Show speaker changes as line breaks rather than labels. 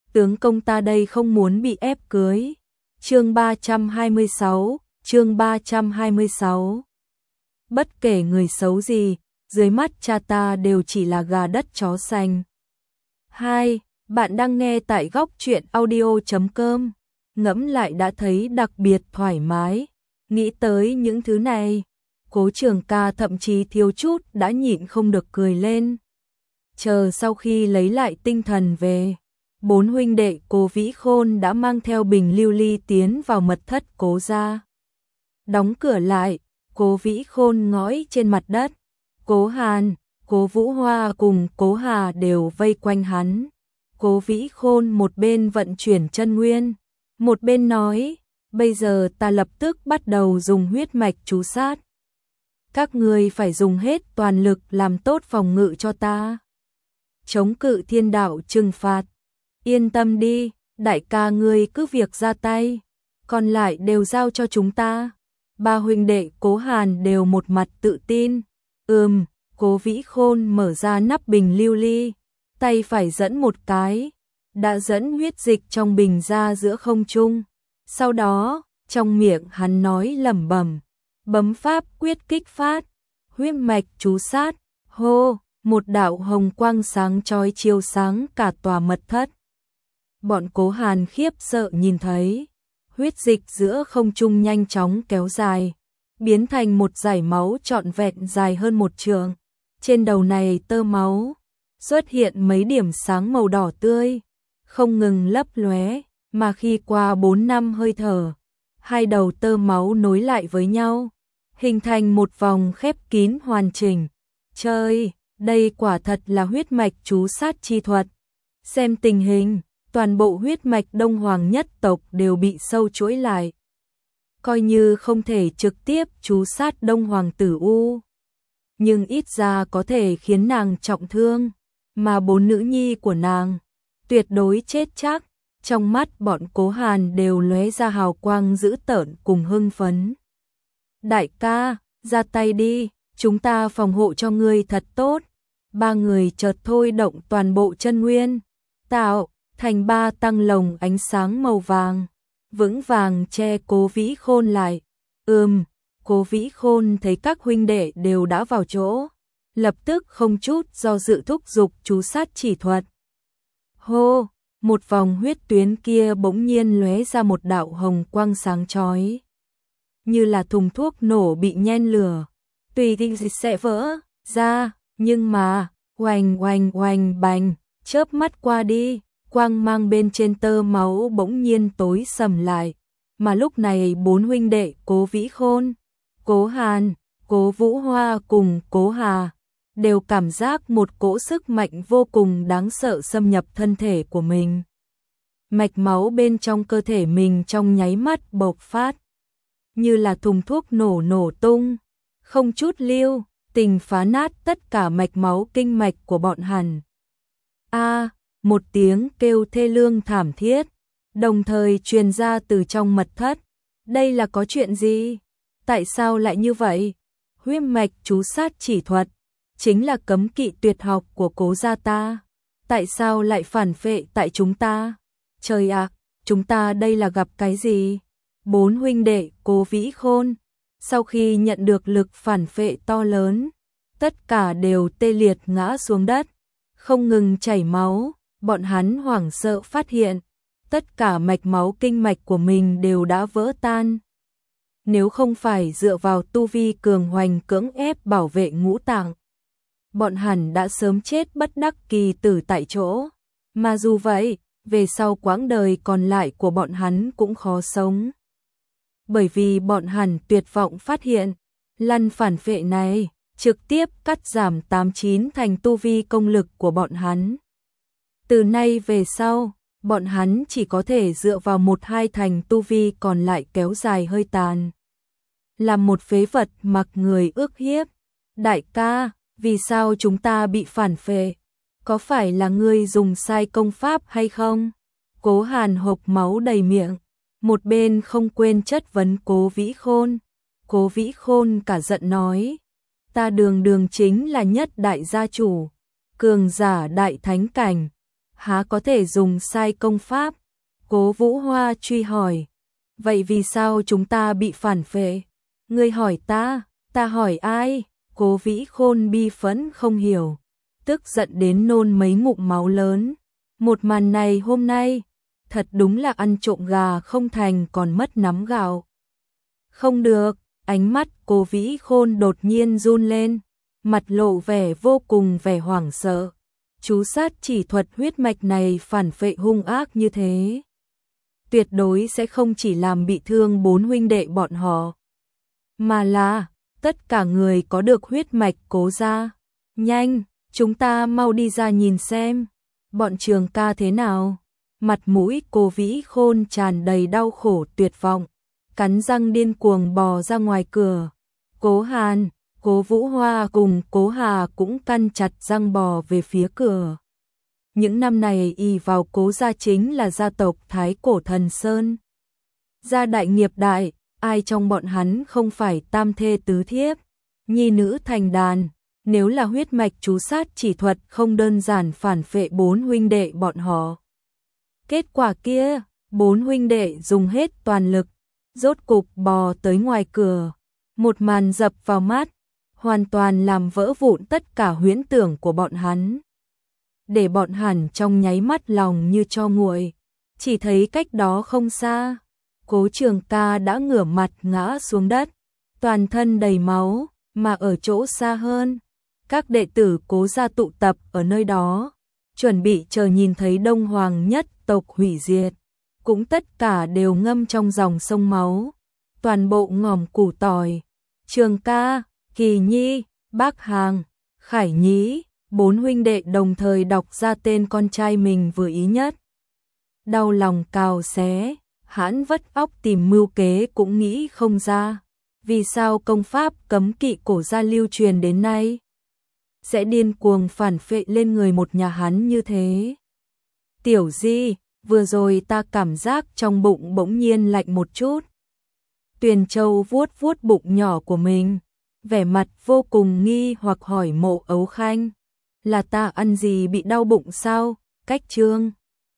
tướng công ta đây không muốn bị ép cưới. Chương 326. Bất kể người xấu gì, dưới mắt cha ta đều chỉ là gà đất chó xanh. 2. Bạn đang nghe tại góc truyện audio.com. Ngẫm lại đã thấy đặc biệt thoải mái. Nghĩ tới những thứ này, Cố Trường Ca thậm chí thiếu chút đã nhịn không được cười lên. Chờ sau khi lấy lại tinh thần về, 4 huynh đệ Cố Vĩ Khôn đã mang theo bình lưu ly tiến vào mật thất Cố gia. Đóng cửa lại, Cố Vĩ Khôn ngói trên mặt đất. Cố Hàn, Cố Vũ Hoa cùng Cố Hà đều vây quanh hắn. Cố Vĩ Khôn một bên vận chuyển chân nguyên, một bên nói, bây giờ ta lập tức bắt đầu dùng huyết mạch chú sát. Các ngươi phải dùng hết toàn lực làm tốt phòng ngự cho ta. Chống cự thiên đạo trừng phạt. Yên tâm đi, đại ca ngươi cứ việc ra tay, còn lại đều giao cho chúng ta. 3 huynh đệ Cố Hàn đều một mặt tự tin. Cố Vĩ Khôn mở ra nắp bình lưu ly, tay phải dẫn một cái, đã dẫn huyết dịch trong bình ra giữa không trung. Sau đó, trong miệng hắn nói lẩm bẩm, bấm pháp quyết kích phát, huyết mạch chú sát, hô, một đạo hồng quang sáng chói chiếu sáng cả tòa mật thất. Bọn Cố Hàn khiếp sợ nhìn thấy, huyết dịch giữa không trung nhanh chóng kéo dài, biến thành một dải máu trọn vẹn dài hơn 1 trượng. Trên đầu này tơ máu xuất hiện mấy điểm sáng màu đỏ tươi, không ngừng lấp lóe, mà khi qua 4 năm hơi thở, 2 đầu tơ máu nối lại với nhau, hình thành một vòng khép kín hoàn chỉnh. Trời, đây quả thật là huyết mạch chú sát chi thuật. Xem tình hình, toàn bộ huyết mạch Đông Hoàng nhất tộc đều bị sâu chuỗi lại. Coi như không thể trực tiếp chú sát Đông Hoàng tử U, nhưng ít ra có thể khiến nàng trọng thương, mà 4 nữ nhi của nàng tuyệt đối chết chắc. Trong mắt bọn Cố Hàn đều lóe ra hào quang dữ tợn cùng hưng phấn. Đại ca, ra tay đi, chúng ta phòng hộ cho ngươi thật tốt. 3 người chợt thôi động toàn bộ chân nguyên, tạo thành 3 tăng lồng ánh sáng màu vàng, vững vàng che Cố Vĩ Khôn lại. Cố Vĩ Khôn thấy các huynh đệ đều đã vào chỗ, lập tức không chút do dự thúc giục chú sát chỉ thuật. Hô, một vòng huyết tuyến kia bỗng nhiên lóe ra một đạo hồng quang sáng chói, như là thùng thuốc nổ bị nhen lửa, tùy tiện sẽ vỡ ra, nhưng mà oanh oanh oanh bành, chớp mắt qua đi, quang mang bên trên tơ máu bỗng nhiên tối sầm lại, mà lúc này 4 huynh đệ Cố Vĩ Khôn, Cố Hàn, Cố Vũ Hoa cùng Cố Hà đều cảm giác một cỗ sức mạnh vô cùng đáng sợ xâm nhập thân thể của mình. Mạch máu bên trong cơ thể mình trong nháy mắt bộc phát, như là thùng thuốc nổ tung, không chút lưu tình phá nát tất cả mạch máu kinh mạch của bọn hắn. Một tiếng kêu thê lương thảm thiết, đồng thời truyền ra từ trong mật thất. Đây là có chuyện gì? Tại sao lại như vậy? Huyết mạch chú sát chỉ thuật chính là cấm kỵ tuyệt học của Cố gia ta, tại sao lại phản phệ tại chúng ta? Trời ạ, chúng ta đây là gặp cái gì? 4 huynh đệ Cố Vĩ Khôn sau khi nhận được lực phản phệ to lớn, tất cả đều tê liệt ngã xuống đất, không ngừng chảy máu. Bọn hắn hoảng sợ phát hiện, tất cả mạch máu kinh mạch của mình đều đã vỡ tan. Nếu không phải dựa vào tu vi cường hoành cưỡng ép bảo vệ ngũ tạng, bọn hắn đã sớm chết bất đắc kỳ tử tại chỗ. Mà dù vậy, về sau quãng đời còn lại của bọn hắn cũng khó sống. Bởi vì bọn hắn tuyệt vọng phát hiện, lần phản phệ này trực tiếp cắt giảm 89 thành tu vi công lực của bọn hắn. Từ nay về sau, bọn hắn chỉ có thể dựa vào 1-2 thành tu vi còn lại kéo dài hơi tàn. Làm một phế vật mặc người ước hiếp. Đại ca, vì sao chúng ta bị phản phệ? Có phải là ngươi dùng sai công pháp hay không? Cố Hàn hộc máu đầy miệng, một bên không quên chất vấn Cố Vĩ Khôn. Cố Vĩ Khôn cả giận nói, ta đường chính là nhất đại gia chủ, cường giả đại thánh cảnh. há có thể dùng sai công pháp? Cố Vũ Hoa truy hỏi. Vậy vì sao chúng ta bị phản phệ? Ngươi hỏi ta hỏi ai? Cố Vĩ Khôn bi phẫn không hiểu, tức giận đến nôn mấy ngụm máu lớn. Một màn này hôm nay, thật đúng là ăn trộm gà không thành còn mất nắm gạo. Không được, ánh mắt Cố Vĩ Khôn đột nhiên run lên, mặt lộ vẻ vô cùng vẻ hoảng sợ. Chú sát chỉ thuật huyết mạch này phản phệ hung ác như thế, tuyệt đối sẽ không chỉ làm bị thương 4 huynh đệ bọn họ, mà là tất cả người có được huyết mạch Cố gia. Nhanh, chúng ta mau đi ra nhìn xem, bọn Trường ca thế nào? Mặt mũi Cố Vĩ Khôn tràn đầy đau khổ tuyệt vọng, cắn răng điên cuồng bò ra ngoài cửa. Cố Hàn, Cố Vũ Hoa cùng Cố Hà cũng căn chặt răng bò về phía cửa. Những năm này ỷ vào Cố gia chính là gia tộc Thái Cổ Thần Sơn, gia đại nghiệp đại, ai trong bọn hắn không phải tam thê tứ thiếp, nhi nữ thành đàn. Nếu là huyết mạch chú sát chỉ thuật không đơn giản phản phệ 4 huynh đệ bọn họ. Kết quả kia, 4 huynh đệ dùng hết toàn lực, rốt cục bò tới ngoài cửa. Một màn dập vào mắt, hoàn toàn làm vỡ vụn tất cả huyễn tưởng của bọn hắn, để bọn hắn trong nháy mắt lòng như tro nguội. Chỉ thấy cách đó không xa, Cố Trường ca đã ngửa mặt ngã xuống đất, toàn thân đầy máu, mà ở chỗ xa hơn, các đệ tử Cố gia tụ tập ở nơi đó, chuẩn bị chờ nhìn thấy Đông Hoàng nhất tộc hủy diệt, cũng tất cả đều ngâm trong dòng sông máu, toàn bộ ngòm củ tỏi. Trường ca, Kỳ Nhi, Bác Hàng, Khải Nhĩ, 4 huynh đệ đồng thời đọc ra tên con trai mình vừa ý nhất. Đau lòng cào xé, hãn vất óc tìm mưu kế cũng nghĩ không ra, vì sao công pháp cấm kỵ cổ gia lưu truyền đến nay sẽ điên cuồng phản phệ lên người một nhà hắn như thế. Tiểu Di, vừa rồi ta cảm giác trong bụng bỗng nhiên lạnh một chút. Tuyền Châu vuốt vuốt bụng nhỏ của mình, vẻ mặt vô cùng nghi hoặc hỏi Mộ Ấu Khanh, là ta ăn gì bị đau bụng sao? Cách Trương